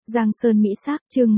Giang Sơn Mỹ Sắc, chương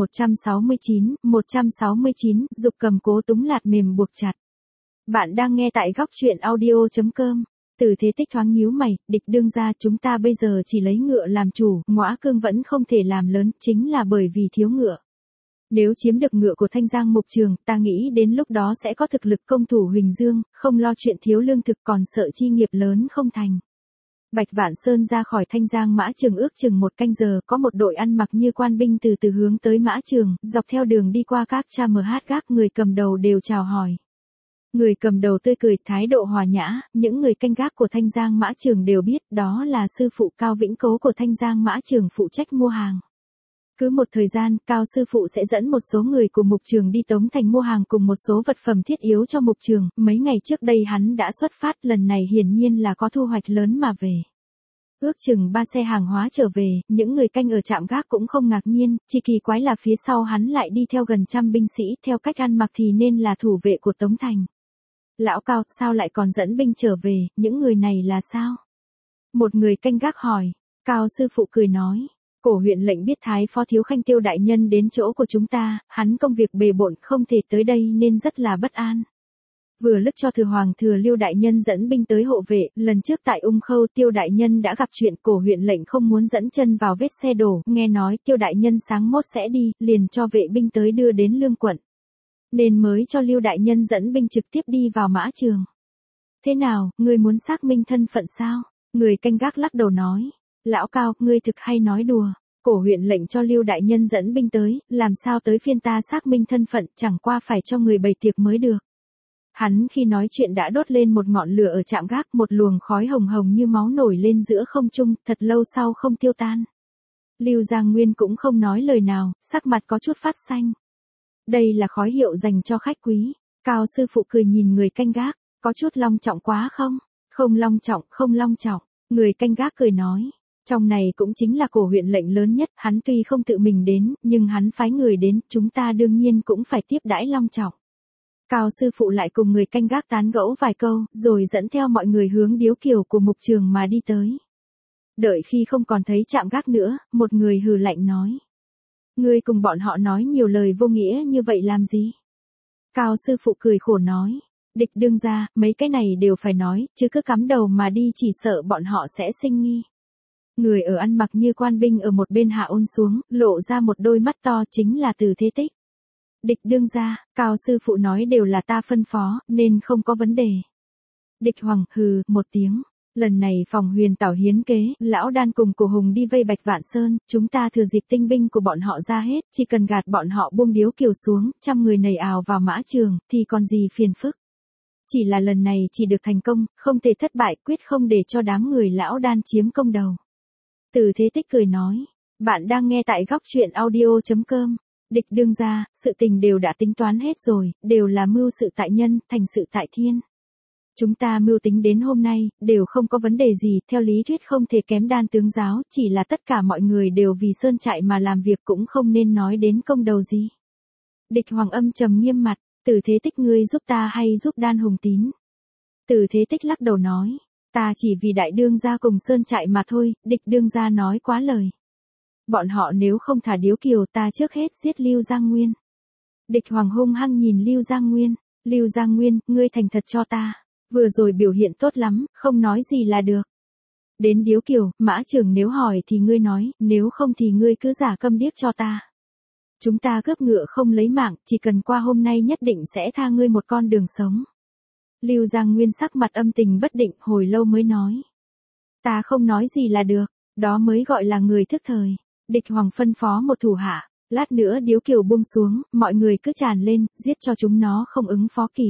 169, dục cầm cố túng lạt mềm buộc chặt. Bạn đang nghe tại góc truyện audio.com. Từ Thế Tích thoáng nhíu mày, Địch đương gia, chúng ta bây giờ chỉ lấy ngựa làm chủ, Ngõa Cương vẫn không thể làm lớn, chính là bởi vì thiếu ngựa. Nếu chiếm được ngựa của Thanh Giang Mục Trường, ta nghĩ đến lúc đó sẽ có thực lực công thủ Huỳnh Dương, không lo chuyện thiếu lương thực, còn sợ chi nghiệp lớn không thành. Bạch Vạn Sơn ra khỏi Thanh Giang Mã Trường ước chừng 1 canh giờ, có một đội ăn mặc như quan binh từ từ hướng tới Mã Trường, dọc theo đường đi qua các cha MH gác, người cầm đầu đều chào hỏi. Người cầm đầu tươi cười, thái độ hòa nhã, những người canh gác của Thanh Giang Mã Trường đều biết đó là sư phụ Cao Vĩnh Cố của Thanh Giang Mã Trường phụ trách mua hàng. Cứ một thời gian, Cao sư phụ sẽ dẫn một số người của Mục Trường đi Tống Thành mua hàng cùng một số vật phẩm thiết yếu cho Mục Trường, mấy ngày trước đây hắn đã xuất phát, lần này hiển nhiên là có thu hoạch lớn mà về. Ước chừng 3 xe hàng hóa trở về, những người canh ở trạm gác cũng không ngạc nhiên, chỉ kỳ quái là phía sau hắn lại đi theo gần trăm binh sĩ, theo cách ăn mặc thì nên là thủ vệ của Tống Thành. Lão Cao, sao lại còn dẫn binh trở về, những người này là sao? Một người canh gác hỏi. Cao sư phụ cười nói. Cổ huyện lệnh biết Thái Phó Thiếu Khanh Tiêu đại nhân đến chỗ của chúng ta, hắn công việc bề bộn không thể tới đây nên rất là bất an. Vừa lúc cho Thừa Hoàng Thừa Lưu đại nhân dẫn binh tới hộ vệ, lần trước tại Ung Khâu Tiêu đại nhân đã gặp chuyện, cổ huyện lệnh không muốn dẫn chân vào vết xe đổ, nghe nói Tiêu đại nhân sáng mốt sẽ đi, liền cho vệ binh tới đưa đến Lương quận. Nên mới cho Lưu đại nhân dẫn binh trực tiếp đi vào Mã Trường. Thế nào, ngươi muốn xác minh thân phận sao? Người canh gác lắc đầu nói. Lão Cao, ngươi thực hay nói đùa. Cổ huyện lệnh cho Lưu đại nhân dẫn binh tới, làm sao tới phiên ta xác minh thân phận, chẳng qua phải cho người bày tiệc mới được. Hắn khi nói chuyện đã đốt lên một ngọn lửa ở trạm gác, một luồng khói hồng hồng như máu nổi lên giữa không trung, thật lâu sau không tiêu tan. Lưu Giang Nguyên cũng không nói lời nào, sắc mặt có chút phát xanh. Đây là khói hiệu dành cho khách quý. Cao sư phụ cười nhìn người canh gác, có chút long trọng quá không? Không long trọng, không long trọng. Người canh gác cười nói. Trong này cũng chính là cổ huyện lệnh lớn nhất, hắn tuy không tự mình đến, nhưng hắn phái người đến, chúng ta đương nhiên cũng phải tiếp đãi long trọng. Cao sư phụ lại cùng người canh gác tán gẫu vài câu, rồi dẫn theo mọi người hướng điếu kiều của Mục Trường mà đi tới. Đợi khi không còn thấy trạm gác nữa, một người hừ lạnh nói. Ngươi cùng bọn họ nói nhiều lời vô nghĩa như vậy làm gì? Cao sư phụ cười khổ nói. Địch đương gia, mấy cái này đều phải nói, chứ cứ cắm đầu mà đi chỉ sợ bọn họ sẽ sinh nghi. Người ở ăn mặc như quan binh ở một bên hạ ôn xuống, lộ ra một đôi mắt to, chính là Từ Thế Tích. Địch đương gia, Cao sư phụ nói đều là ta phân phó, nên không có vấn đề. Địch Hoàng hừ một tiếng. Lần này phòng Huyền Tảo hiến kế, lão đan cùng Cổ Hùng đi vây Bạch Vạn Sơn, chúng ta thừa dịp tinh binh của bọn họ ra hết, chỉ cần gạt bọn họ buông điếu kiều xuống, trăm người nầy ào vào Mã Trường, thì còn gì phiền phức. Chỉ là lần này chỉ được thành công, không thể thất bại, quyết không để cho đám người lão đan chiếm công đầu. Từ Thế Tích cười nói, bạn đang nghe tại góc truyện audio.com. Địch đương gia, sự tình đều đã tính toán hết rồi, đều là mưu sự tại nhân, thành sự tại thiên. Chúng ta mưu tính đến hôm nay, đều không có vấn đề gì, theo lý thuyết không thể kém đan tướng giáo, chỉ là tất cả mọi người đều vì sơn trại mà làm việc, cũng không nên nói đến công đầu gì. Địch Hoàng âm trầm nghiêm mặt. Từ Thế Tích, ngươi giúp ta hay giúp đan Hùng Tín? Từ Thế Tích lắc đầu nói. Ta chỉ vì đại đương gia cùng sơn trại mà thôi, địch đương gia nói quá lời. Bọn họ nếu không thả điếu kiều, ta trước hết giết Lưu Giang Nguyên. Địch Hoàng hung hăng nhìn Lưu Giang Nguyên. Lưu Giang Nguyên, ngươi thành thật cho ta. Vừa rồi biểu hiện tốt lắm, không nói gì là được. Đến điếu kiều, Mã Trường nếu hỏi thì ngươi nói, nếu không thì ngươi cứ giả câm điếc cho ta. Chúng ta cướp ngựa không lấy mạng, chỉ cần qua hôm nay nhất định sẽ tha ngươi một con đường sống. Lưu Giang Nguyên sắc mặt âm tình bất định, hồi lâu mới nói. Ta không nói gì là được, đó mới gọi là người thức thời. Địch Hoàng phân phó một thủ hạ, lát nữa điếu kiều buông xuống, mọi người cứ tràn lên, giết cho chúng nó không ứng phó kịp.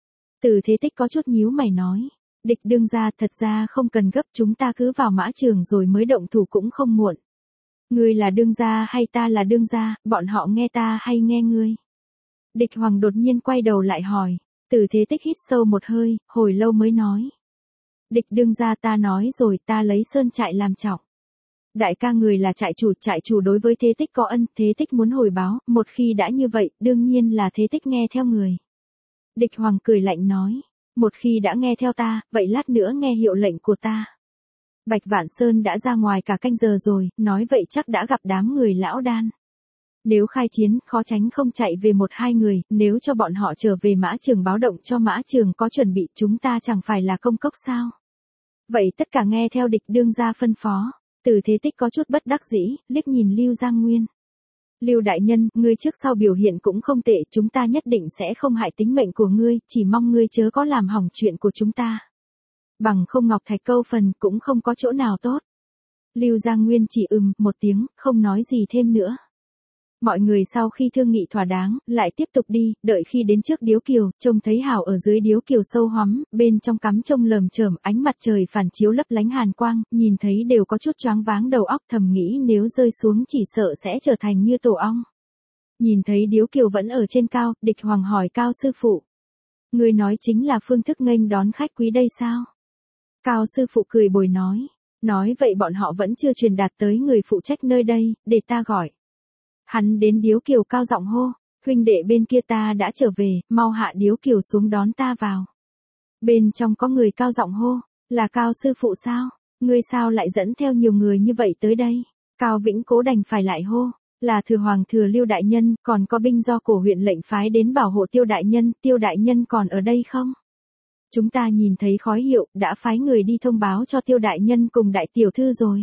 Từ Thế Tích có chút nhíu mày nói. Địch đương gia, thật ra không cần gấp, chúng ta cứ vào Mã Trường rồi mới động thủ cũng không muộn. Ngươi là đương gia hay ta là đương gia, bọn họ nghe ta hay nghe ngươi? Địch Hoàng đột nhiên quay đầu lại hỏi. Từ Thế Tích hít sâu một hơi, hồi lâu mới nói. Địch đương gia, ta nói rồi, ta lấy sơn trại làm trọng. Đại ca người là trại chủ đối với Thế Tích có ân, Thế Tích muốn hồi báo, một khi đã như vậy, đương nhiên là Thế Tích nghe theo người. Địch Hoàng cười lạnh nói. Một khi đã nghe theo ta, vậy lát nữa nghe hiệu lệnh của ta. Bạch Vạn Sơn đã ra ngoài cả canh giờ rồi, nói vậy chắc đã gặp đám người lão đan. Nếu khai chiến, khó tránh không chạy về một hai người, nếu cho bọn họ trở về Mã Trường báo động cho Mã Trường có chuẩn bị, chúng ta chẳng phải là công cốc sao? Vậy tất cả nghe theo địch đương gia phân phó. Từ Thế Tích có chút bất đắc dĩ, liếc nhìn Lưu Giang Nguyên. Lưu đại nhân, ngươi trước sau biểu hiện cũng không tệ, chúng ta nhất định sẽ không hại tính mệnh của ngươi, chỉ mong ngươi chớ có làm hỏng chuyện của chúng ta. Bằng không Ngọc Thạch câu phần cũng không có chỗ nào tốt. Lưu Giang Nguyên chỉ một tiếng, không nói gì thêm nữa. Mọi người sau khi thương nghị thỏa đáng, lại tiếp tục đi, đợi khi đến trước điếu kiều, trông thấy hào ở dưới điếu kiều sâu hoắm, bên trong cắm trông lờm chởm, ánh mặt trời phản chiếu lấp lánh hàn quang, nhìn thấy đều có chút choáng váng đầu óc, thầm nghĩ nếu rơi xuống chỉ sợ sẽ trở thành như tổ ong. Nhìn thấy điếu kiều vẫn ở trên cao, Địch Hoàng hỏi Cao sư phụ. Người nói chính là phương thức nghênh đón khách quý đây sao? Cao sư phụ cười bồi nói vậy bọn họ vẫn chưa truyền đạt tới người phụ trách nơi đây, để ta gọi. Hắn đến điếu kiều cao giọng hô, huynh đệ bên kia ta đã trở về, mau hạ điếu kiều xuống đón ta vào. Bên trong có người cao giọng hô, là Cao sư phụ sao? Ngươi sao lại dẫn theo nhiều người như vậy tới đây? Cao Vĩnh Cố đành phải lại hô, là thừa hoàng thừa Lưu đại nhân, còn có binh do cổ huyện lệnh phái đến bảo hộ Tiêu đại nhân còn ở đây không? Chúng ta nhìn thấy khói hiệu, đã phái người đi thông báo cho Tiêu đại nhân cùng đại tiểu thư rồi.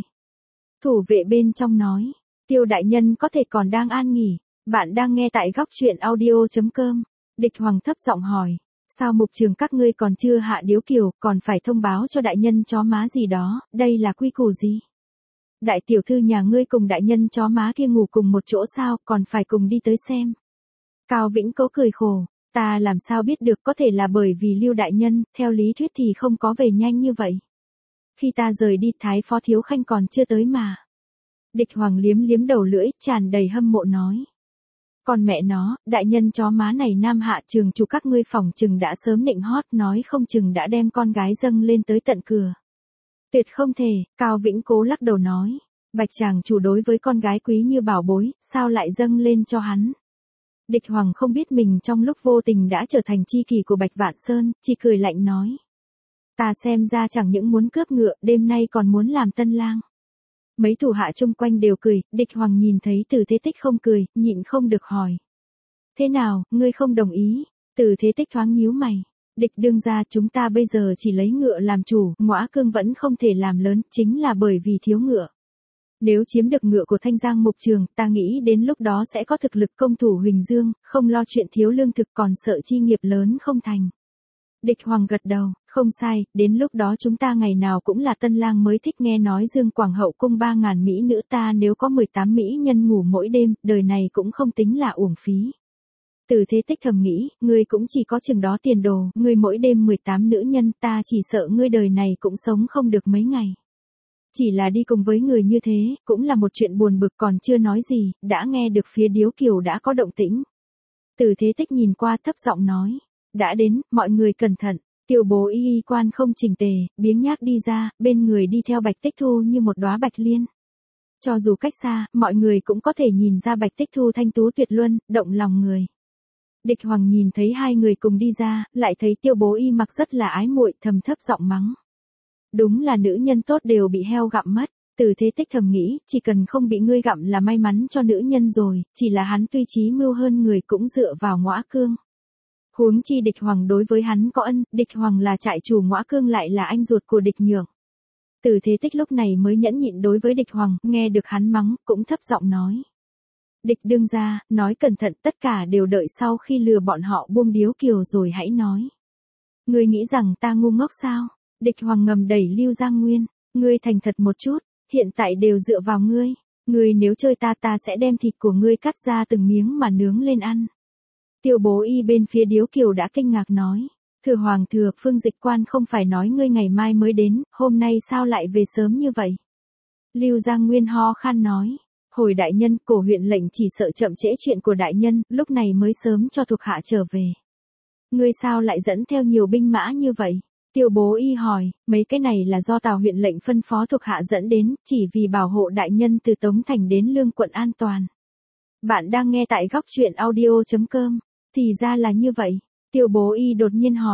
Thủ vệ bên trong nói. Tiêu đại nhân có thể còn đang an nghỉ, bạn đang nghe tại góc truyện audio.com. Địch Hoàng thấp giọng hỏi, sao mục trường các ngươi còn chưa hạ điếu kiều, còn phải thông báo cho đại nhân chó má gì đó, đây là quy củ gì? Đại tiểu thư nhà ngươi cùng đại nhân chó má kia ngủ cùng một chỗ sao, còn phải cùng đi tới xem. Cao Vĩnh Cố cười khổ, ta làm sao biết được, có thể là bởi vì Lưu đại nhân, theo lý thuyết thì không có về nhanh như vậy. Khi ta rời đi, Thái phó thiếu khanh còn chưa tới mà. Địch Hoàng liếm đầu lưỡi, tràn đầy hâm mộ nói. Còn mẹ nó, đại nhân chó má này nam hạ trường chủ các ngươi phòng chừng đã sớm nịnh hót, nói không chừng đã đem con gái dâng lên tới tận cửa. Tuyệt không thể, Cao Vĩnh Cố lắc đầu nói. Bạch chàng chủ đối với con gái quý như bảo bối, sao lại dâng lên cho hắn? Địch Hoàng không biết mình trong lúc vô tình đã trở thành chi kỷ của Bạch Vạn Sơn, chỉ cười lạnh nói. Ta xem ra chẳng những muốn cướp ngựa, đêm nay còn muốn làm tân lang. Mấy thủ hạ chung quanh đều cười, Địch Hoàng nhìn thấy Từ Thế Tích không cười, nhịn không được hỏi. Thế nào, ngươi không đồng ý? Từ Thế Tích thoáng nhíu mày. Địch đương gia, chúng ta bây giờ chỉ lấy ngựa làm chủ, Ngõa Cương vẫn không thể làm lớn, chính là bởi vì thiếu ngựa. Nếu chiếm được ngựa của Thanh Giang Mục Trường, ta nghĩ đến lúc đó sẽ có thực lực công thủ Huỳnh Dương, không lo chuyện thiếu lương thực, còn sợ chi nghiệp lớn không thành. Địch Hoàng gật đầu, không sai, đến lúc đó chúng ta ngày nào cũng là tân lang mới thích, nghe nói Dương Quảng Hậu cung 3.000 mỹ nữ, ta nếu có 18 mỹ nhân ngủ mỗi đêm, đời này cũng không tính là uổng phí. Từ Thế Tích thầm nghĩ, ngươi cũng chỉ có chừng đó tiền đồ, ngươi mỗi đêm 18 nữ nhân, ta chỉ sợ ngươi đời này cũng sống không được mấy ngày. Chỉ là đi cùng với người như thế, cũng là một chuyện buồn bực, còn chưa nói gì, đã nghe được phía điếu kiều đã có động tĩnh. Từ Thế Tích nhìn qua thấp giọng nói. Đã đến, mọi người cẩn thận. Tiêu Bố y quan không chỉnh tề, biếng nhác đi ra, bên người đi theo Bạch Tích Thu như một đóa bạch liên. Cho dù cách xa, mọi người cũng có thể nhìn ra Bạch Tích Thu thanh tú tuyệt luân, động lòng người. Địch Hoàng nhìn thấy hai người cùng đi ra, lại thấy Tiêu Bố y mặc rất là ái muội, thầm thấp giọng mắng. Đúng là nữ nhân tốt đều bị heo gặm mất. Từ Thế Tích thầm nghĩ, chỉ cần không bị ngươi gặm là may mắn cho nữ nhân rồi, chỉ là hắn tuy trí mưu hơn người cũng dựa vào Ngõa Cương. Huống chi Địch Hoàng đối với hắn có ân, Địch Hoàng là trại chủ, Ngõa Cương lại là anh ruột của Địch Nhượng. Từ Thế Tích lúc này mới nhẫn nhịn đối với Địch Hoàng, nghe được hắn mắng, cũng thấp giọng nói. Địch đương gia, nói cẩn thận, tất cả đều đợi sau khi lừa bọn họ buông điếu kiều rồi hãy nói. Ngươi nghĩ rằng ta ngu ngốc sao? Địch Hoàng ngầm đẩy Lưu Giang Nguyên, ngươi thành thật một chút, hiện tại đều dựa vào ngươi. Ngươi nếu chơi ta sẽ đem thịt của ngươi cắt ra từng miếng mà nướng lên ăn. Tiêu Bố y bên phía điếu kiều đã kinh ngạc nói. Thừa hoàng thừa, Phương Dịch Quan không phải nói ngươi ngày mai mới đến, hôm nay sao lại về sớm như vậy? Lưu Giang Nguyên ho khan nói. Hồi đại nhân, cổ huyện lệnh chỉ sợ chậm trễ chuyện của đại nhân, lúc này mới sớm cho thuộc hạ trở về. Ngươi sao lại dẫn theo nhiều binh mã như vậy? Tiêu Bố y hỏi, mấy cái này là do Tào huyện lệnh phân phó thuộc hạ dẫn đến, chỉ vì bảo hộ đại nhân từ Tống Thành đến Lương quận an toàn. Bạn đang nghe tại góc truyện audio.com. Thì ra là như vậy. Tiêu Bố y đột nhiên hỏi.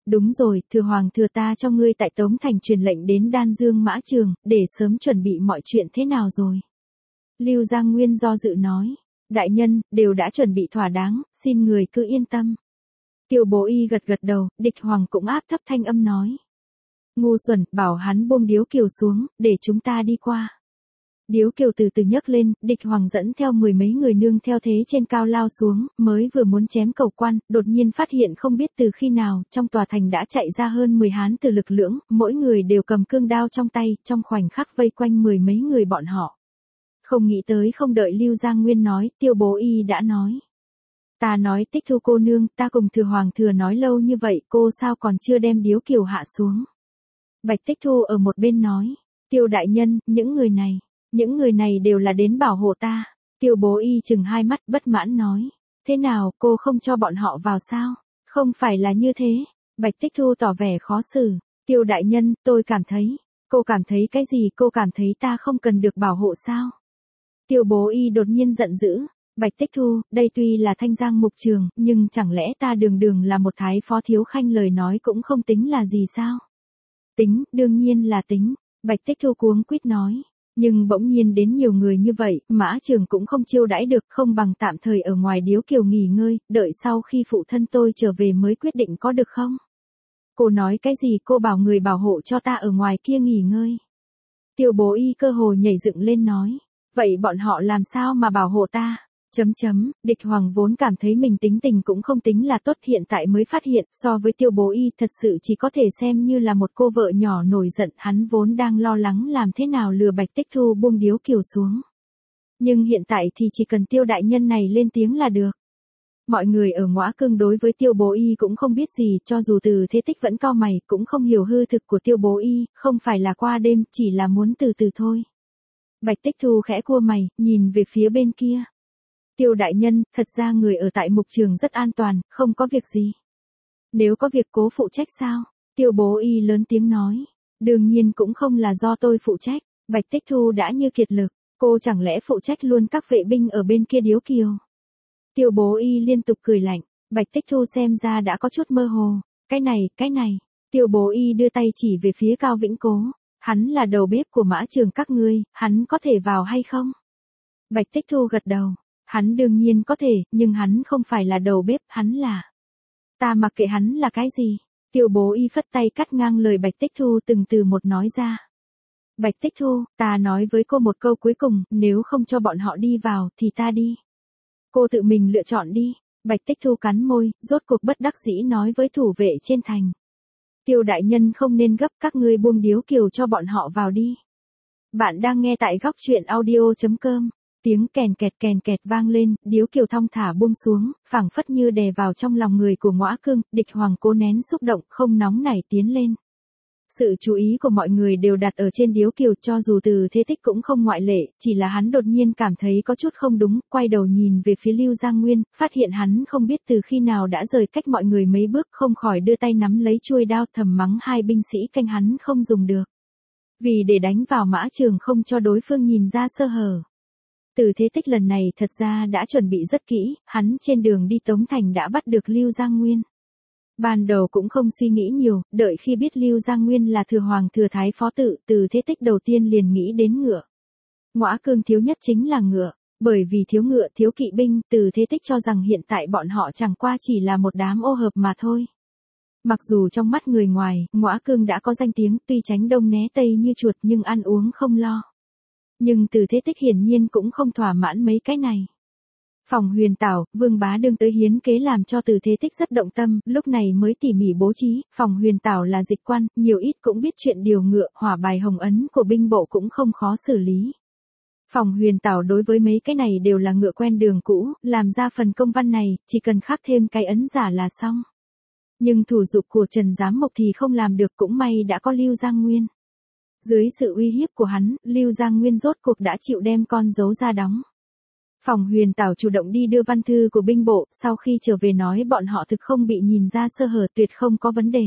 Đúng rồi, thừa hoàng thừa ta cho ngươi tại Tống Thành truyền lệnh đến Đan Dương Mã Trường, để sớm chuẩn bị mọi chuyện thế nào rồi. Lưu Giang Nguyên do dự nói. Đại nhân, đều đã chuẩn bị thỏa đáng, xin người cứ yên tâm. Tiêu Bố Y gật gật đầu, địch hoàng cũng áp thấp thanh âm nói. Ngu xuẩn, bảo hắn buông điếu kiều xuống, để chúng ta đi qua. Điếu kiều từ từ nhấc lên, địch hoàng dẫn theo mười mấy người nương theo thế trên cao lao xuống, mới vừa muốn chém cầu quan, đột nhiên phát hiện không biết từ khi nào, trong tòa thành đã chạy ra hơn 10 hán từ lực lưỡng, mỗi người đều cầm cương đao trong tay, trong khoảnh khắc vây quanh mười mấy người bọn họ. Không nghĩ tới không đợi Lưu Giang Nguyên nói, Tiêu Bố Y đã nói. Ta nói Tích Thu cô nương, ta cùng thừa hoàng thừa nói lâu như vậy, cô sao còn chưa đem điếu kiều hạ xuống. Bạch Tích Thu ở một bên nói, Tiêu đại nhân, những người này đều là đến bảo hộ ta. Tiêu Bố Y chừng hai mắt bất mãn nói, thế nào, cô không cho bọn họ vào sao? Không phải là như thế. Bạch Tích Thu tỏ vẻ khó xử, Tiêu đại nhân, tôi cảm thấy, cô cảm thấy cái gì, cô cảm thấy ta không cần được bảo hộ sao? Tiêu Bố Y đột nhiên giận dữ, Bạch Tích Thu, đây tuy là Thanh Giang mục trường, nhưng chẳng lẽ ta đường đường là một thái phó thiếu khanh lời nói cũng không tính là gì sao? Tính, đương nhiên là tính, Bạch Tích Thu cuống quýt nói. Nhưng bỗng nhiên đến nhiều người như vậy, Mã Trường cũng không chiêu đãi được, không bằng tạm thời ở ngoài điếu kiều nghỉ ngơi, đợi sau khi phụ thân tôi trở về mới quyết định có được không? Cô nói cái gì, cô bảo người bảo hộ cho ta ở ngoài kia nghỉ ngơi. Tiêu Bố Y cơ hồ nhảy dựng lên nói, vậy bọn họ làm sao mà bảo hộ ta? Địch hoàng vốn cảm thấy mình tính tình cũng không tính là tốt, hiện tại mới phát hiện so với Tiêu Bố Y thật sự chỉ có thể xem như là một cô vợ nhỏ nổi giận, hắn vốn đang lo lắng làm thế nào lừa Bạch Tích Thu buông điếu kiều xuống. Nhưng hiện tại thì chỉ cần Tiêu đại nhân này lên tiếng là được. Mọi người ở Ngõa Cương đối với Tiêu Bố Y cũng không biết gì, cho dù Từ Thế Tích vẫn cau mày, cũng không hiểu hư thực của Tiêu Bố Y, không phải là qua đêm, chỉ là muốn từ từ thôi. Bạch Tích Thu khẽ cua mày, nhìn về phía bên kia. Tiêu đại nhân, thật ra người ở tại mục trường rất an toàn, không có việc gì. Nếu có việc cố phụ trách sao? Tiêu Bố Y lớn tiếng nói. Đương nhiên cũng không là do tôi phụ trách, Bạch Tích Thu đã như kiệt lực, cô chẳng lẽ phụ trách luôn các vệ binh ở bên kia điếu kiều? Tiêu Bố Y liên tục cười lạnh, Bạch Tích Thu xem ra đã có chút mơ hồ. Cái này, Tiêu Bố Y đưa tay chỉ về phía Cao Vĩnh Cố, hắn là đầu bếp của Mã Trường các ngươi, hắn có thể vào hay không? Bạch Tích Thu gật đầu. Hắn đương nhiên có thể, nhưng hắn không phải là đầu bếp, hắn là. Ta mặc kệ hắn là cái gì. Tiêu Bố Y phất tay cắt ngang lời Bạch Tích Thu từng từ một nói ra. Bạch Tích Thu, ta nói với cô một câu cuối cùng, nếu không cho bọn họ đi vào, thì ta đi. Cô tự mình lựa chọn đi. Bạch Tích Thu cắn môi, rốt cuộc bất đắc dĩ nói với thủ vệ trên thành. Tiêu đại nhân không nên gấp, các ngươi buông điếu kiều cho bọn họ vào đi. Bạn đang nghe tại góc truyện audio.com. Tiếng kèn kẹt vang lên, điếu kiều thong thả buông xuống, phảng phất như đè vào trong lòng người của Ngõa Cương, địch hoàng cố nén xúc động, không nóng nảy tiến lên. Sự chú ý của mọi người đều đặt ở trên điếu kiều, cho dù Từ Thế Tích cũng không ngoại lệ, chỉ là hắn đột nhiên cảm thấy có chút không đúng, quay đầu nhìn về phía Lưu Giang Nguyên, phát hiện hắn không biết từ khi nào đã rời cách mọi người mấy bước, không khỏi đưa tay nắm lấy chuôi đao, thầm mắng hai binh sĩ canh hắn không dùng được. Vì để đánh vào Mã Trường không cho đối phương nhìn ra sơ hở. Từ Thế Tích lần này thật ra đã chuẩn bị rất kỹ, hắn trên đường đi Tống Thành đã bắt được Lưu Giang Nguyên. Ban đầu cũng không suy nghĩ nhiều, đợi khi biết Lưu Giang Nguyên là thừa hoàng thừa thái phó tự, Từ Thế Tích đầu tiên liền nghĩ đến ngựa. Ngõa Cương thiếu nhất chính là ngựa, bởi vì thiếu ngựa thiếu kỵ binh, Từ Thế Tích cho rằng hiện tại bọn họ chẳng qua chỉ là một đám ô hợp mà thôi. Mặc dù trong mắt người ngoài, Ngõa Cương đã có danh tiếng, tuy tránh đông né tây như chuột nhưng ăn uống không lo. Nhưng Từ Thế Tích hiển nhiên cũng không thỏa mãn mấy cái này. Phòng Huyền Tảo, Vương Bá Đương tới hiến kế làm cho Từ Thế Tích rất động tâm, lúc này mới tỉ mỉ bố trí. Phòng Huyền Tảo là dịch quan, nhiều ít cũng biết chuyện điều ngựa, hỏa bài hồng ấn của binh bộ cũng không khó xử lý. Phòng Huyền Tảo đối với mấy cái này đều là ngựa quen đường cũ, làm ra phần công văn này, chỉ cần khắc thêm cái ấn giả là xong. Nhưng thủ dục của Trần Giám Mộc thì không làm được, cũng may đã có Lưu Giang Nguyên. Dưới sự uy hiếp của hắn, Lưu Giang Nguyên rốt cuộc đã chịu đem con dấu ra đóng. Phòng Huyền Tảo chủ động đi đưa văn thư của binh bộ, sau khi trở về nói bọn họ thực không bị nhìn ra sơ hở, tuyệt không có vấn đề.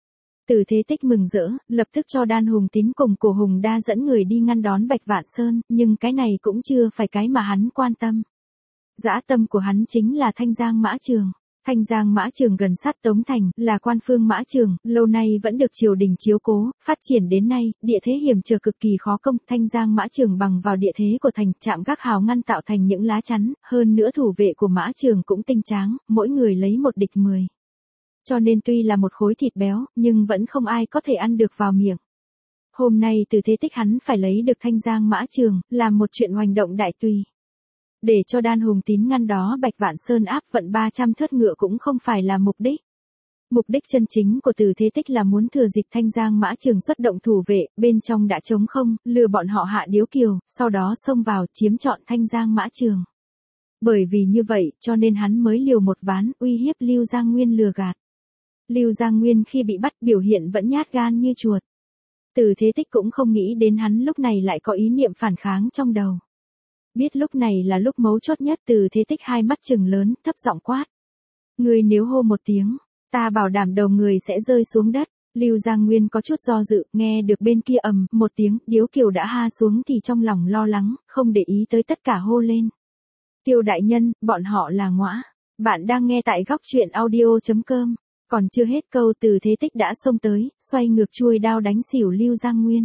Từ Thế Tích mừng rỡ, lập tức cho Đan Hùng Tín cùng Cổ Hùng Đa dẫn người đi ngăn đón Bạch Vạn Sơn, nhưng cái này cũng chưa phải cái mà hắn quan tâm. Dã tâm của hắn chính là Thanh Giang Mã Trường. Thanh Giang Mã Trường gần sát Tống Thành, là quan phương mã trường, lâu nay vẫn được triều đình chiếu cố, phát triển đến nay, địa thế hiểm trở cực kỳ khó công. Thanh Giang Mã Trường bằng vào địa thế của thành, trạm gác hào ngăn tạo thành những lá chắn, hơn nữa thủ vệ của mã trường cũng tinh tráng, mỗi người lấy một địch 10. Cho nên tuy là một khối thịt béo, nhưng vẫn không ai có thể ăn được vào miệng. Hôm nay Từ Thế Tích hắn phải lấy được Thanh Giang Mã Trường, làm một chuyện hoành động đại tùy. Để cho Đan Hùng Tín ngăn đó Bạch Vạn Sơn áp vận 300 thớt ngựa cũng không phải là mục đích. Mục đích chân chính của Từ Thế Tích là muốn thừa dịp Thanh Giang Mã Trường xuất động thủ vệ, bên trong đã trống không, lừa bọn họ hạ điếu kiều, sau đó xông vào chiếm trọn Thanh Giang Mã Trường. Bởi vì như vậy, cho nên hắn mới liều một ván, uy hiếp Lưu Giang Nguyên lừa gạt. Lưu Giang Nguyên khi bị bắt biểu hiện vẫn nhát gan như chuột. Từ Thế Tích cũng không nghĩ đến hắn lúc này lại có ý niệm phản kháng trong đầu. Biết lúc này là lúc mấu chốt nhất, Từ Thế Tích hai mắt trừng lớn, thấp giọng quát. Ngươi nếu hô một tiếng, ta bảo đảm đầu người sẽ rơi xuống đất. Lưu Giang Nguyên có chút do dự, nghe được bên kia ầm một tiếng, điếu kiều đã ha xuống thì trong lòng lo lắng, không để ý tới tất cả hô lên. Tiêu đại nhân, bọn họ là ngõa. Bạn đang nghe tại góc truyện audio.com. Còn chưa hết câu, Từ Thế Tích đã xông tới, xoay ngược chuôi đao đánh xỉu Lưu Giang Nguyên.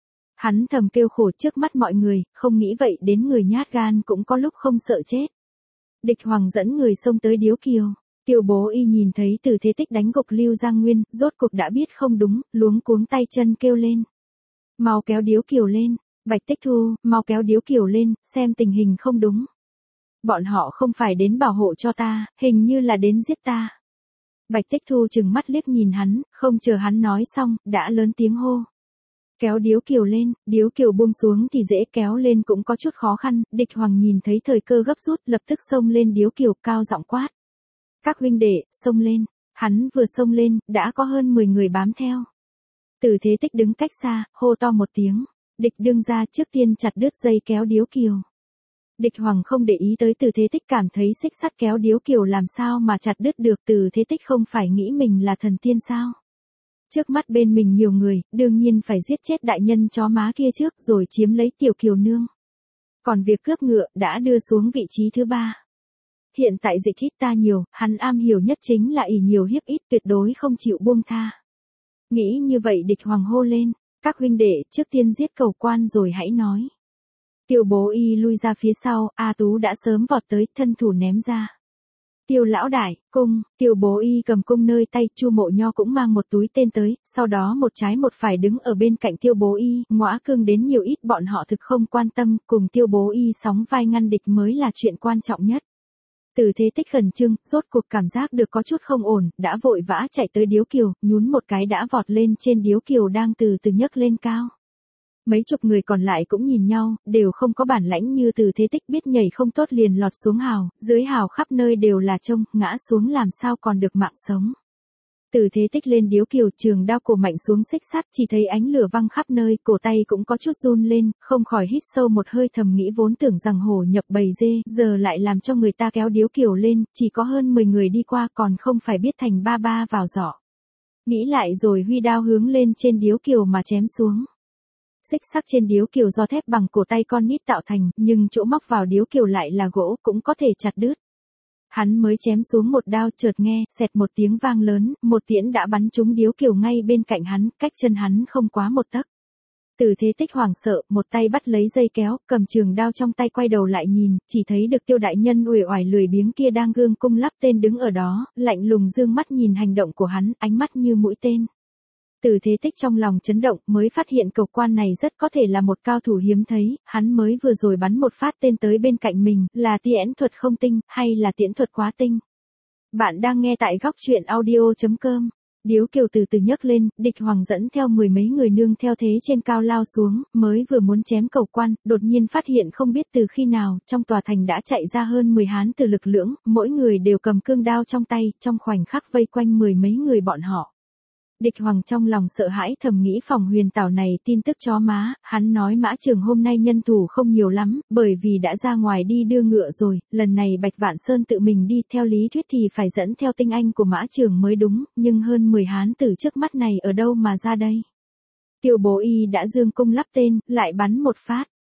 Hắn thầm kêu khổ trước mắt mọi người, không nghĩ vậy đến người nhát gan cũng có lúc không sợ chết. Địch Hoàng dẫn người xông tới điếu kiều. Tiêu Bố Y nhìn thấy Từ Thế Tích đánh gục Lưu Giang Nguyên, rốt cuộc đã biết không đúng, luống cuống tay chân kêu lên. Mau kéo điếu kiều lên, Bạch Tích Thu, mau kéo điếu kiều lên, xem tình hình không đúng. Bọn họ không phải đến bảo hộ cho ta, hình như là đến giết ta. Bạch Tích Thu chừng mắt liếc nhìn hắn, không chờ hắn nói xong, đã lớn tiếng hô. Kéo điếu kiều lên, điếu kiều buông xuống thì dễ, kéo lên cũng có chút khó khăn. Địch Hoàng nhìn thấy thời cơ gấp rút, lập tức xông lên điếu kiều, cao giọng quát. Các huynh đệ, xông lên. Hắn vừa xông lên, đã có hơn 10 người bám theo. Từ Thế Tích đứng cách xa, hô to một tiếng. Địch đương ra trước tiên chặt đứt dây kéo điếu kiều. Địch Hoàng không để ý tới Từ Thế Tích, cảm thấy xích sắt kéo điếu kiều làm sao mà chặt đứt được. Từ Thế Tích không phải nghĩ mình là thần tiên sao? Trước mắt bên mình nhiều người, đương nhiên phải giết chết đại nhân chó má kia trước rồi chiếm lấy tiểu kiều nương. Còn việc cướp ngựa đã đưa xuống vị trí thứ 3. Hiện tại dịch ít ta nhiều, hắn am hiểu nhất chính là ỷ nhiều hiếp ít, tuyệt đối không chịu buông tha. Nghĩ như vậy Địch Hoàng hô lên, các huynh đệ trước tiên giết cầu quan rồi hãy nói. Tiêu Bố Y lui ra phía sau, A Tú đã sớm vọt tới, thân thủ ném ra. Tiêu lão đại, cung. Tiêu Bố Y cầm cung nơi tay, Chu Mộ Nho cũng mang một túi tên tới, sau đó một trái một phải đứng ở bên cạnh Tiêu Bố Y, Ngõa Cương đến nhiều ít bọn họ thực không quan tâm, cùng Tiêu Bố Y sóng vai ngăn địch mới là chuyện quan trọng nhất. Từ Thế Tích khẩn trương, rốt cuộc cảm giác được có chút không ổn, đã vội vã chạy tới điếu kiều, nhún một cái đã vọt lên trên điếu kiều đang từ từ nhấc lên cao. Mấy chục người còn lại cũng nhìn nhau, đều không có bản lãnh như Từ Thế Tích, biết nhảy không tốt liền lọt xuống hào, dưới hào khắp nơi đều là trông, ngã xuống làm sao còn được mạng sống. Từ Thế Tích lên điếu kiều, trường đao cổ mạnh xuống xích sắt, chỉ thấy ánh lửa văng khắp nơi, cổ tay cũng có chút run lên, không khỏi hít sâu một hơi, thầm nghĩ vốn tưởng rằng hổ nhập bầy dê, giờ lại làm cho người ta kéo điếu kiều lên, chỉ có hơn 10 người đi qua còn không phải biết thành ba ba vào giỏ. Nghĩ lại rồi huy đao hướng lên trên điếu kiều mà chém xuống. Xích sắt trên điếu kiều do thép bằng cổ tay con nít tạo thành, nhưng chỗ móc vào điếu kiều lại là gỗ, cũng có thể chặt đứt. Hắn mới chém xuống một đao, chợt nghe, xẹt một tiếng vang lớn, một tiễn đã bắn trúng điếu kiều ngay bên cạnh hắn, cách chân hắn không quá một tấc. Từ Thế Tích hoảng sợ, một tay bắt lấy dây kéo, cầm trường đao trong tay quay đầu lại nhìn, chỉ thấy được Tiêu đại nhân uể oải lười biếng kia đang gương cung lắp tên đứng ở đó, lạnh lùng dương mắt nhìn hành động của hắn, ánh mắt như mũi tên. Từ Thế Tích trong lòng chấn động, mới phát hiện cầu quan này rất có thể là một cao thủ hiếm thấy, hắn mới vừa rồi bắn một phát tên tới bên cạnh mình, là tiễn thuật không tinh, hay là tiễn thuật quá tinh. Bạn đang nghe tại góc truyện audio.com. Điếu kiều từ từ nhấc lên, Địch Hoàng dẫn theo 10 mấy người nương theo thế trên cao lao xuống, mới vừa muốn chém cầu quan, đột nhiên phát hiện không biết từ khi nào, trong tòa thành đã chạy ra hơn 10 hán từ lực lưỡng, mỗi người đều cầm cương đao trong tay, trong khoảnh khắc vây quanh 10 mấy người bọn họ. Địch Hoàng trong lòng sợ hãi, thầm nghĩ Phòng Huyền Tảo này tin tức chó má, hắn nói Mã Trường hôm nay nhân thủ không nhiều lắm, bởi vì đã ra ngoài đi đưa ngựa rồi, lần này Bạch Vạn Sơn tự mình đi, theo lý thuyết thì phải dẫn theo tinh anh của Mã Trường mới đúng, nhưng hơn 10 hán tử trước mắt này ở đâu mà ra đây? Tiêu Bố Y đã dương cung lắp tên, lại bắn một phát.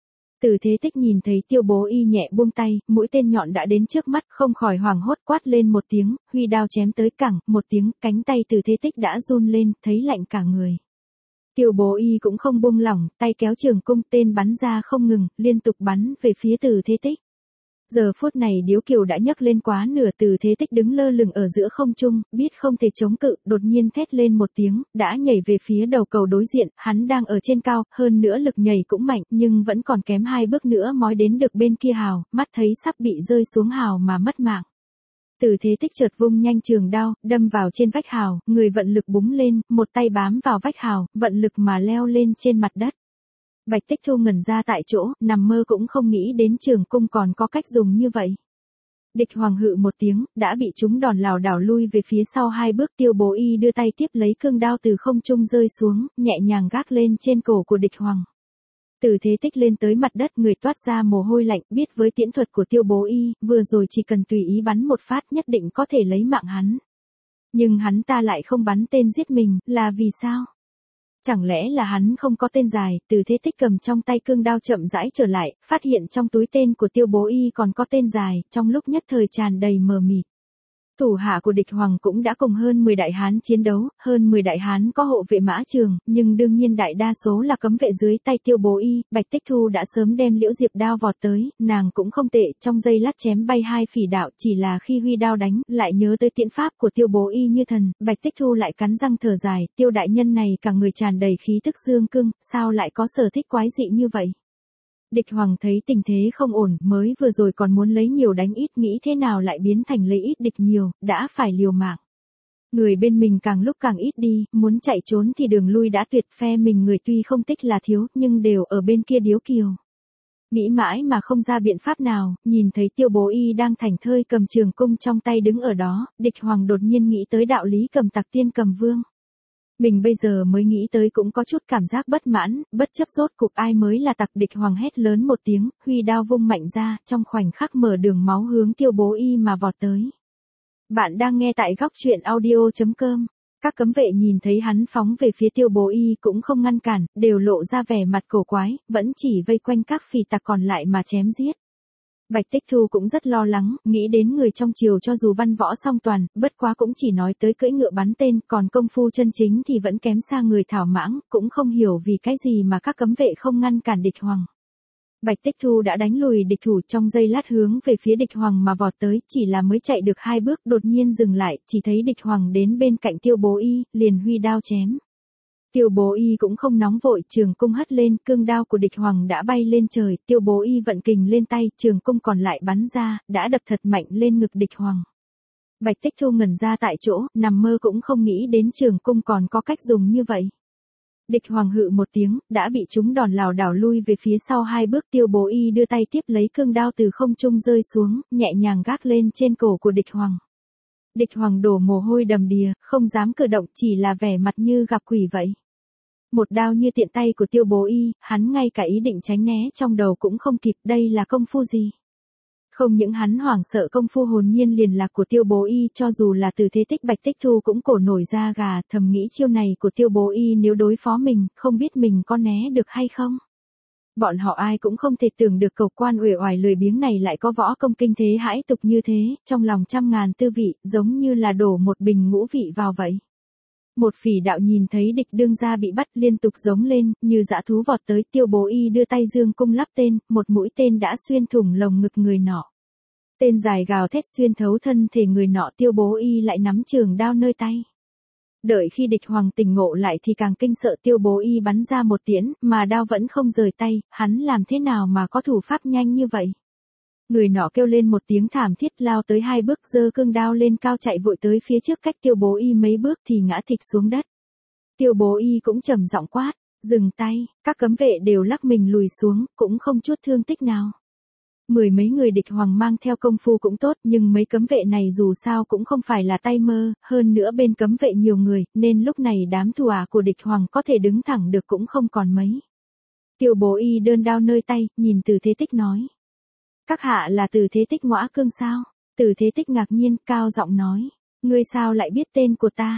Từ Thế Tích nhìn thấy Tiêu Bố Y nhẹ buông tay, mũi tên nhọn đã đến trước mắt, không khỏi hoảng hốt quát lên một tiếng, huy đao chém tới cẳng, một tiếng, cánh tay Từ Thế Tích đã run lên, thấy lạnh cả người. Tiêu Bố Y cũng không buông lỏng, tay kéo trường cung, tên bắn ra không ngừng, liên tục bắn về phía Từ Thế Tích. Giờ phút này điếu kiều đã nhấc lên quá nửa, Từ Thế Tích đứng lơ lửng ở giữa không trung, biết không thể chống cự, đột nhiên thét lên một tiếng, đã nhảy về phía đầu cầu đối diện, hắn đang ở trên cao, hơn nữa lực nhảy cũng mạnh, nhưng vẫn còn kém 2 bước nữa mới đến được bên kia hào, mắt thấy sắp bị rơi xuống hào mà mất mạng. Từ Thế Tích chợt vung nhanh trường đao, đâm vào trên vách hào, người vận lực búng lên, một tay bám vào vách hào, vận lực mà leo lên trên mặt đất. Bạch Tích Thu ngẩn ra tại chỗ, nằm mơ cũng không nghĩ đến trường cung còn có cách dùng như vậy. Địch Hoàng hự một tiếng, đã bị chúng đòn lảo đảo lui về phía sau 2 bước. Tiêu Bố Y đưa tay tiếp lấy cương đao từ không trung rơi xuống, nhẹ nhàng gác lên trên cổ của Địch Hoàng. Từ Thế Tích lên tới mặt đất, người toát ra mồ hôi lạnh, biết với tiễn thuật của Tiêu Bố Y, vừa rồi chỉ cần tùy ý bắn một phát nhất định có thể lấy mạng hắn. Nhưng hắn ta lại không bắn tên giết mình, là vì sao? Chẳng lẽ là hắn không có tên dài? Từ Thế Tích cầm trong tay cương đao chậm rãi trở lại, phát hiện trong túi tên của Tiêu Bố Y còn có tên dài, trong lúc nhất thời tràn đầy mờ mịt. Thủ hạ của Địch Hoàng cũng đã cùng hơn 10 đại hán chiến đấu, hơn 10 đại hán có hộ vệ mã trường, nhưng đương nhiên đại đa số là cấm vệ dưới tay Tiêu Bố Y. Bạch Tích Thu đã sớm đem Liễu Diệp đao vọt tới, nàng cũng không tệ, trong giây lát chém bay 2 phỉ đạo, chỉ là khi huy đao đánh, lại nhớ tới tiễn pháp của Tiêu Bố Y như thần, Bạch Tích Thu lại cắn răng thở dài, Tiêu đại nhân này cả người tràn đầy khí tức dương cương, sao lại có sở thích quái dị như vậy? Địch Hoàng thấy tình thế không ổn, mới vừa rồi còn muốn lấy nhiều đánh ít, nghĩ thế nào lại biến thành lấy ít địch nhiều, đã phải liều mạng. Người bên mình càng lúc càng ít đi, muốn chạy trốn thì đường lui đã tuyệt, phe mình người tuy không tích là thiếu, nhưng đều ở bên kia điếu kiều. Nghĩ mãi mà không ra biện pháp nào, nhìn thấy Tiêu Bố Y đang thảnh thơi cầm trường cung trong tay đứng ở đó, Địch Hoàng đột nhiên nghĩ tới đạo lý cầm tặc tiên cầm vương. Mình bây giờ mới nghĩ tới cũng có chút cảm giác bất mãn, bất chấp rốt cuộc ai mới là tặc. Địch Hoàng hét lớn một tiếng, huy đao vung mạnh ra, trong khoảnh khắc mở đường máu hướng Tiêu Bố Y mà vọt tới. Bạn đang nghe tại góc truyện audio.com. Các cấm vệ nhìn thấy hắn phóng về phía Tiêu Bố Y cũng không ngăn cản, đều lộ ra vẻ mặt cổ quái, vẫn chỉ vây quanh các phỉ tặc còn lại mà chém giết. Bạch Tích Thu cũng rất lo lắng, nghĩ đến người trong triều cho dù văn võ song toàn, bất quá cũng chỉ nói tới cưỡi ngựa bắn tên, còn công phu chân chính thì vẫn kém xa người thảo mãng, cũng không hiểu vì cái gì mà các cấm vệ không ngăn cản Địch Hoàng. Bạch Tích Thu đã đánh lùi địch thủ, trong giây lát hướng về phía Địch Hoàng mà vọt tới, chỉ là mới chạy được 2 bước đột nhiên dừng lại, chỉ thấy Địch Hoàng đến bên cạnh Tiêu Bố Y, liền huy đao chém. Tiêu Bố Y cũng không nóng vội, trường cung hất lên, cương đao của Địch Hoàng đã bay lên trời, Tiêu Bố Y vận kình lên tay, trường cung còn lại bắn ra, đã đập thật mạnh lên ngực Địch Hoàng. Bạch Tích Thu ngẩn ra tại chỗ, nằm mơ cũng không nghĩ đến trường cung còn có cách dùng như vậy. Địch Hoàng hự một tiếng, đã bị chúng đòn lảo đảo lui về phía sau 2 bước. Tiêu Bố Y đưa tay tiếp lấy cương đao từ không trung rơi xuống, nhẹ nhàng gác lên trên cổ của Địch Hoàng. Địch Hoàng đổ mồ hôi đầm đìa, không dám cử động, chỉ là vẻ mặt như gặp quỷ vậy. Một đao như tiện tay của Tiêu Bố Y, hắn ngay cả ý định tránh né trong đầu cũng không kịp, đây là công phu gì? Không những hắn hoảng sợ công phu hồn nhiên liền lạc của Tiêu Bố Y, cho dù là Từ Thế Tích Bạch Tích Thu cũng cổ nổi da gà, thầm nghĩ chiêu này của Tiêu Bố Y nếu đối phó mình, không biết mình có né được hay không? Bọn họ ai cũng không thể tưởng được cẩu quan uể oải lười biếng này lại có võ công kinh thế hãi tục như thế, trong lòng trăm ngàn tư vị, giống như là đổ một bình ngũ vị vào vậy. Một phỉ đạo nhìn thấy địch đương gia bị bắt liên tục giống lên, như dã thú vọt tới. Tiêu Bố Y đưa tay dương cung lắp tên, một mũi tên đã xuyên thủng lồng ngực người nọ. Tên dài gào thét xuyên thấu thân thể người nọ, Tiêu Bố Y lại nắm trường đao nơi tay. Đợi khi Địch Hoàng tỉnh ngộ lại thì càng kinh sợ, Tiêu Bố Y bắn ra một tiễn, mà đao vẫn không rời tay, hắn làm thế nào mà có thủ pháp nhanh như vậy? Người nọ kêu lên một tiếng thảm thiết, lao tới 2 bước, giơ cương đao lên cao chạy vội tới phía trước, cách Tiêu Bố Y mấy bước thì ngã thịch xuống đất. Tiêu Bố Y cũng trầm giọng quát, dừng tay, các cấm vệ đều lắc mình lùi xuống, cũng không chút thương tích nào. 10 mấy người Địch Hoàng mang theo công phu cũng tốt, nhưng mấy cấm vệ này dù sao cũng không phải là tay mơ, hơn nữa bên cấm vệ nhiều người, nên lúc này đám thủ hạ của Địch Hoàng có thể đứng thẳng được cũng không còn mấy. Tiêu Bố Y đơn đao nơi tay, nhìn Từ Thế Tích nói. Các hạ là Từ Thế Tích Ngõa Cương sao? Từ Thế Tích ngạc nhiên, cao giọng nói. Ngươi sao lại biết tên của ta?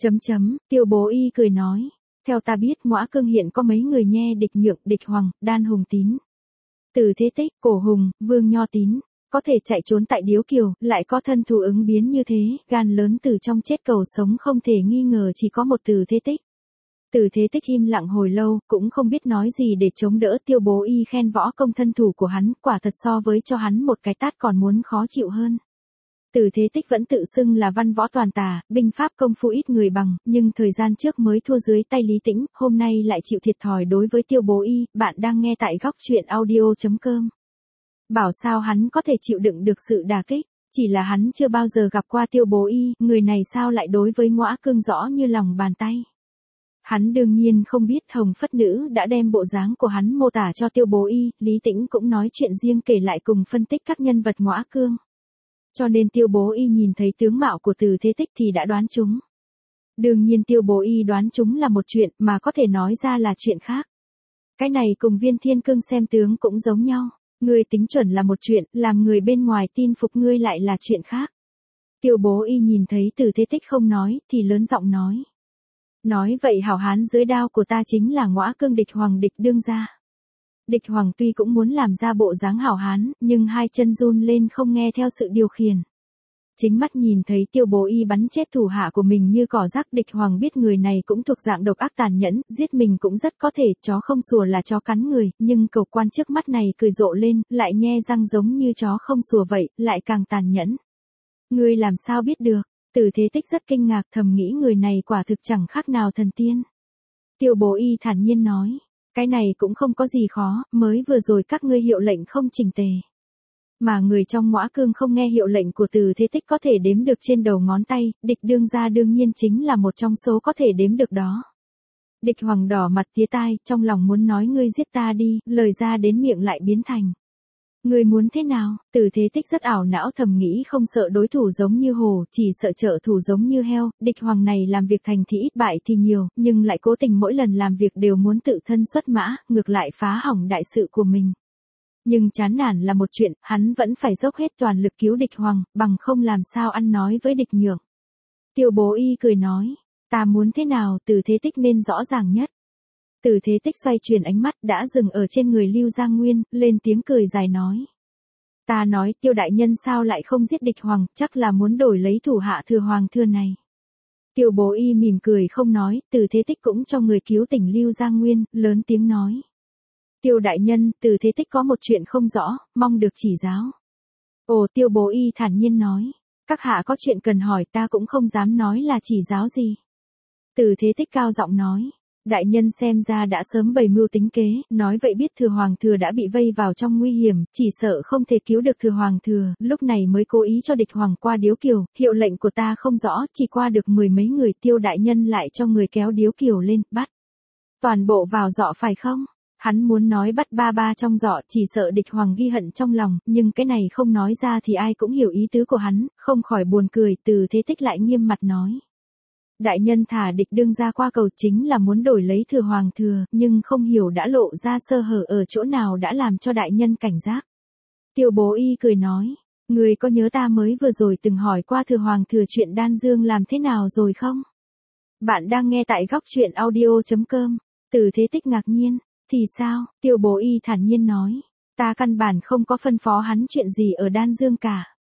Tiêu Bố Y cười nói. Theo ta biết Ngõa Cương hiện có mấy người, nghe Địch Nhượng, Địch Hoàng, Đan Hùng Tín. Từ Thế Tích, Cổ Hùng, Vương Nho Tín, có thể chạy trốn tại Điếu Kiều, lại có thân thù ứng biến như thế, gan lớn từ trong chết cầu sống không thể nghi ngờ chỉ có một Từ Thế Tích. Từ Thế Tích im lặng hồi lâu, cũng không biết nói gì để chống đỡ. Tiêu Bố Y khen võ công thân thủ của hắn, quả thật so với cho hắn một cái tát còn muốn khó chịu hơn. Từ Thế Tích vẫn tự xưng là văn võ toàn tà, binh pháp công phu ít người bằng, nhưng thời gian trước mới thua dưới tay Lý Tĩnh, hôm nay lại chịu thiệt thòi đối với Tiêu Bố Y. Bạn đang nghe tại góc truyện audio.com. Bảo sao hắn có thể chịu đựng được sự đả kích, chỉ là hắn chưa bao giờ gặp qua Tiêu Bố Y, người này sao lại đối với Ngõa Cương rõ như lòng bàn tay. Hắn đương nhiên không biết Hồng Phất Nữ đã đem bộ dáng của hắn mô tả cho Tiêu Bố Y, Lý Tĩnh cũng nói chuyện riêng kể lại cùng phân tích các nhân vật Ngõa Cương. Cho nên Tiêu Bố Y nhìn thấy tướng mạo của Từ Thế Tích thì đã đoán trúng. Đương nhiên Tiêu Bố Y đoán trúng là một chuyện, mà có thể nói ra là chuyện khác. Cái này cùng Viên Thiên Cương xem tướng cũng giống nhau. Ngươi tính chuẩn là một chuyện, làm người bên ngoài tin phục ngươi lại là chuyện khác. Tiêu Bố Y nhìn thấy Từ Thế Tích không nói, thì lớn giọng nói. Nói vậy hảo hán dưới đao của ta chính là Ngõa Cương Địch Hoàng Địch Đương gia. Địch Hoàng tuy cũng muốn làm ra bộ dáng hảo hán, nhưng hai chân run lên không nghe theo sự điều khiển. Chính mắt nhìn thấy Tiêu Bố Y bắn chết thủ hạ của mình như cỏ rác. Địch Hoàng biết người này cũng thuộc dạng độc ác tàn nhẫn, giết mình cũng rất có thể, chó không sủa là chó cắn người, nhưng cầu quan trước mắt này cười rộ lên, lại nhe răng giống như chó không sủa vậy, lại càng tàn nhẫn. Ngươi làm sao biết được? Từ Thế Tích rất kinh ngạc, thầm nghĩ người này quả thực chẳng khác nào thần tiên. Tiêu Bố Y thản nhiên nói, cái này cũng không có gì khó, mới vừa rồi các ngươi hiệu lệnh không chỉnh tề. Mà người trong Ngõa Cương không nghe hiệu lệnh của Từ Thế Tích có thể đếm được trên đầu ngón tay, Địch Đương gia đương nhiên chính là một trong số có thể đếm được đó. Địch Hoàng đỏ mặt tía tai, trong lòng muốn nói ngươi giết ta đi, lời ra đến miệng lại biến thành. Ngươi muốn thế nào? Từ Thế Tích rất ảo não, thầm nghĩ không sợ đối thủ giống như hổ, chỉ sợ trợ thủ giống như heo. Địch Hoàng này làm việc thành thì ít bại thì nhiều, nhưng lại cố tình mỗi lần làm việc đều muốn tự thân xuất mã, ngược lại phá hỏng đại sự của mình. Nhưng chán nản là một chuyện, hắn vẫn phải dốc hết toàn lực cứu Địch Hoàng, bằng không làm sao ăn nói với Địch Nhượng. Tiêu Bố Y cười nói, ta muốn thế nào? Từ Thế Tích nên rõ ràng nhất. Từ Thế Tích xoay chuyển ánh mắt đã dừng ở trên người Lưu Giang Nguyên, lên tiếng cười dài nói. Ta nói Tiêu đại nhân sao lại không giết Địch Hoàng, chắc là muốn đổi lấy thủ hạ Thừa Hoàng Thừa này. Tiêu Bố Y mỉm cười không nói, Từ Thế Tích cũng cho người cứu tỉnh Lưu Giang Nguyên, lớn tiếng nói. Tiêu đại nhân, Từ Thế Tích có một chuyện không rõ, mong được chỉ giáo. Ồ, Tiêu Bố Y thản nhiên nói. Các hạ có chuyện cần hỏi, ta cũng không dám nói là chỉ giáo gì. Từ Thế Tích cao giọng nói. Đại nhân xem ra đã sớm bày mưu tính kế, nói vậy biết Thừa Hoàng Thừa đã bị vây vào trong nguy hiểm, chỉ sợ không thể cứu được Thừa Hoàng Thừa, lúc này mới cố ý cho Địch Hoàng qua Điếu Kiều, hiệu lệnh của ta không rõ, chỉ qua được 10 mấy người. Tiêu đại nhân lại cho người kéo Điếu Kiều lên, bắt. Toàn bộ vào giọ phải không? Hắn muốn nói bắt ba trong giọ, chỉ sợ Địch Hoàng ghi hận trong lòng, nhưng cái này không nói ra thì ai cũng hiểu ý tứ của hắn, không khỏi buồn cười. Từ Thế Tích lại nghiêm mặt nói. Đại nhân thả Địch Đương gia qua cầu chính là muốn đổi lấy Thừa Hoàng Thừa, nhưng không hiểu đã lộ ra sơ hở ở chỗ nào đã làm cho đại nhân cảnh giác. Tiêu Bố Y cười nói, người có nhớ ta mới vừa rồi từng hỏi qua Thừa Hoàng Thừa chuyện Đan Dương làm thế nào rồi không? Bạn đang nghe tại góc truyện audio.com. Từ Thế Tích ngạc nhiên, thì sao? Tiêu Bố Y thản nhiên nói, ta căn bản không có phân phó hắn chuyện gì ở Đan Dương cả.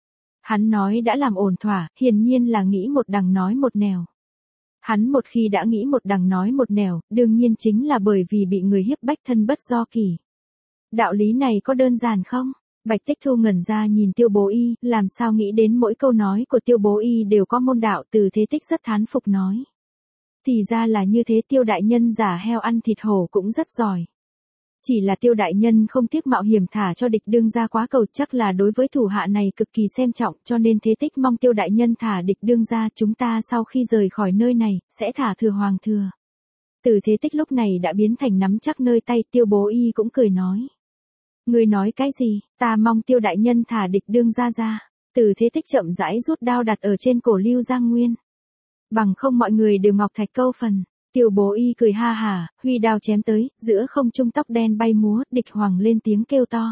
Hắn nói đã làm ổn thỏa, hiển nhiên là nghĩ một đằng nói một nẻo. Hắn một khi đã nghĩ một đằng nói một nẻo, đương nhiên chính là bởi vì bị người hiếp bách thân bất do kỳ. Đạo lý này có đơn giản không? Bạch Tích Thu ngẩn ra nhìn Tiêu Bố Y, làm sao nghĩ đến mỗi câu nói của Tiêu Bố Y đều có môn đạo. Từ Thế Tích rất thán phục nói. Thì ra là như thế, Tiêu đại nhân giả heo ăn thịt hổ cũng rất giỏi. Chỉ là Tiêu đại nhân không tiếc mạo hiểm thả cho Địch Đương gia quá cầu, chắc là đối với thủ hạ này cực kỳ xem trọng, cho nên Thế Tích mong Tiêu đại nhân thả Địch Đương gia, chúng ta sau khi rời khỏi nơi này, sẽ thả Thừa Hoàng Thừa. Từ Thế Tích lúc này đã biến thành nắm chắc nơi tay. Tiêu Bố Y cũng cười nói. Ngươi nói cái gì? Ta mong Tiêu đại nhân thả Địch Đương gia ra. Từ Thế Tích chậm rãi rút đao đặt ở trên cổ Lưu Giang Nguyên. Bằng không mọi người đều ngọc thạch câu phần. Tiêu Bố Y cười ha hả, huy đao chém tới, giữa không trung tóc đen bay múa. Địch Hoàng lên tiếng kêu to.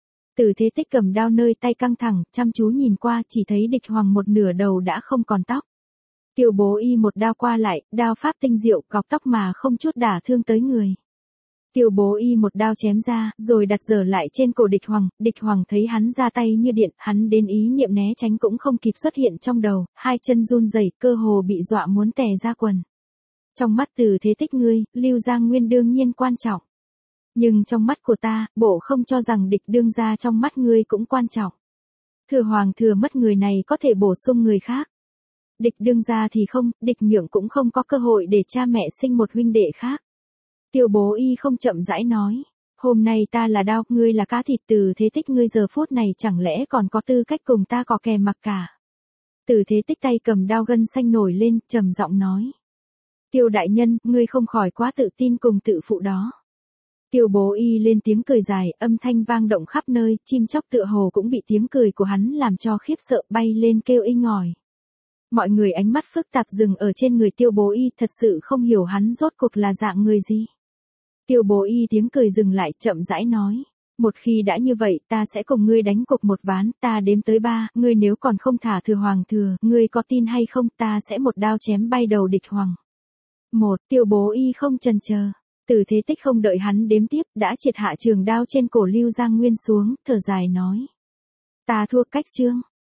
Từ Thế Tích cầm đao nơi tay căng thẳng, chăm chú nhìn qua, chỉ thấy Địch Hoàng một nửa đầu đã không còn tóc. Tiêu Bố Y một đao qua lại, đao pháp tinh diệu, cọc tóc mà không chút đả thương tới người. Tiêu Bố Y một đao chém ra, rồi đặt dở lại trên cổ Địch Hoàng thấy hắn ra tay như điện, hắn đến ý niệm né tránh cũng không kịp xuất hiện trong đầu, hai chân run rẩy, cơ hồ bị dọa muốn tè ra quần. Trong mắt Từ Thế Tích ngươi, Lưu Giang Nguyên đương nhiên quan trọng. Nhưng trong mắt của ta, bộ không cho rằng địch đương gia trong mắt ngươi cũng quan trọng. Thừa Hoàng thừa mất người này có thể bổ sung người khác. Địch đương gia thì không, Địch Nhượng cũng không có cơ hội để cha mẹ sinh một huynh đệ khác. Tiêu Bố Y không chậm rãi nói. Hôm nay ta là đao, ngươi là cá thịt. Từ Thế Tích ngươi giờ phút này chẳng lẽ còn có tư cách cùng ta cò kè mặc cả. Từ Thế Tích tay cầm đao gân xanh nổi lên, trầm giọng nói. Tiêu đại nhân, ngươi không khỏi quá tự tin cùng tự phụ đó. Tiêu Bố Y lên tiếng cười dài, âm thanh vang động khắp nơi, chim chóc tựa hồ cũng bị tiếng cười của hắn làm cho khiếp sợ, bay lên kêu inh ỏi. Mọi người ánh mắt phức tạp dừng ở trên người Tiêu Bố Y, thật sự không hiểu hắn rốt cuộc là dạng người gì. Tiêu Bố Y tiếng cười dừng lại, chậm rãi nói. Một khi đã như vậy, ta sẽ cùng ngươi đánh cuộc một ván, ta đếm tới 3, ngươi nếu còn không thả Thừa Hoàng thừa, ngươi có tin hay không, ta sẽ một đao chém bay đầu Địch Hoàng. 1. Tiêu Bố Y không chần chờ. Từ Thế Tích không đợi hắn đếm tiếp, đã triệt hạ trường đao trên cổ Lưu Giang Nguyên xuống, thở dài nói. Ta thua cách chương.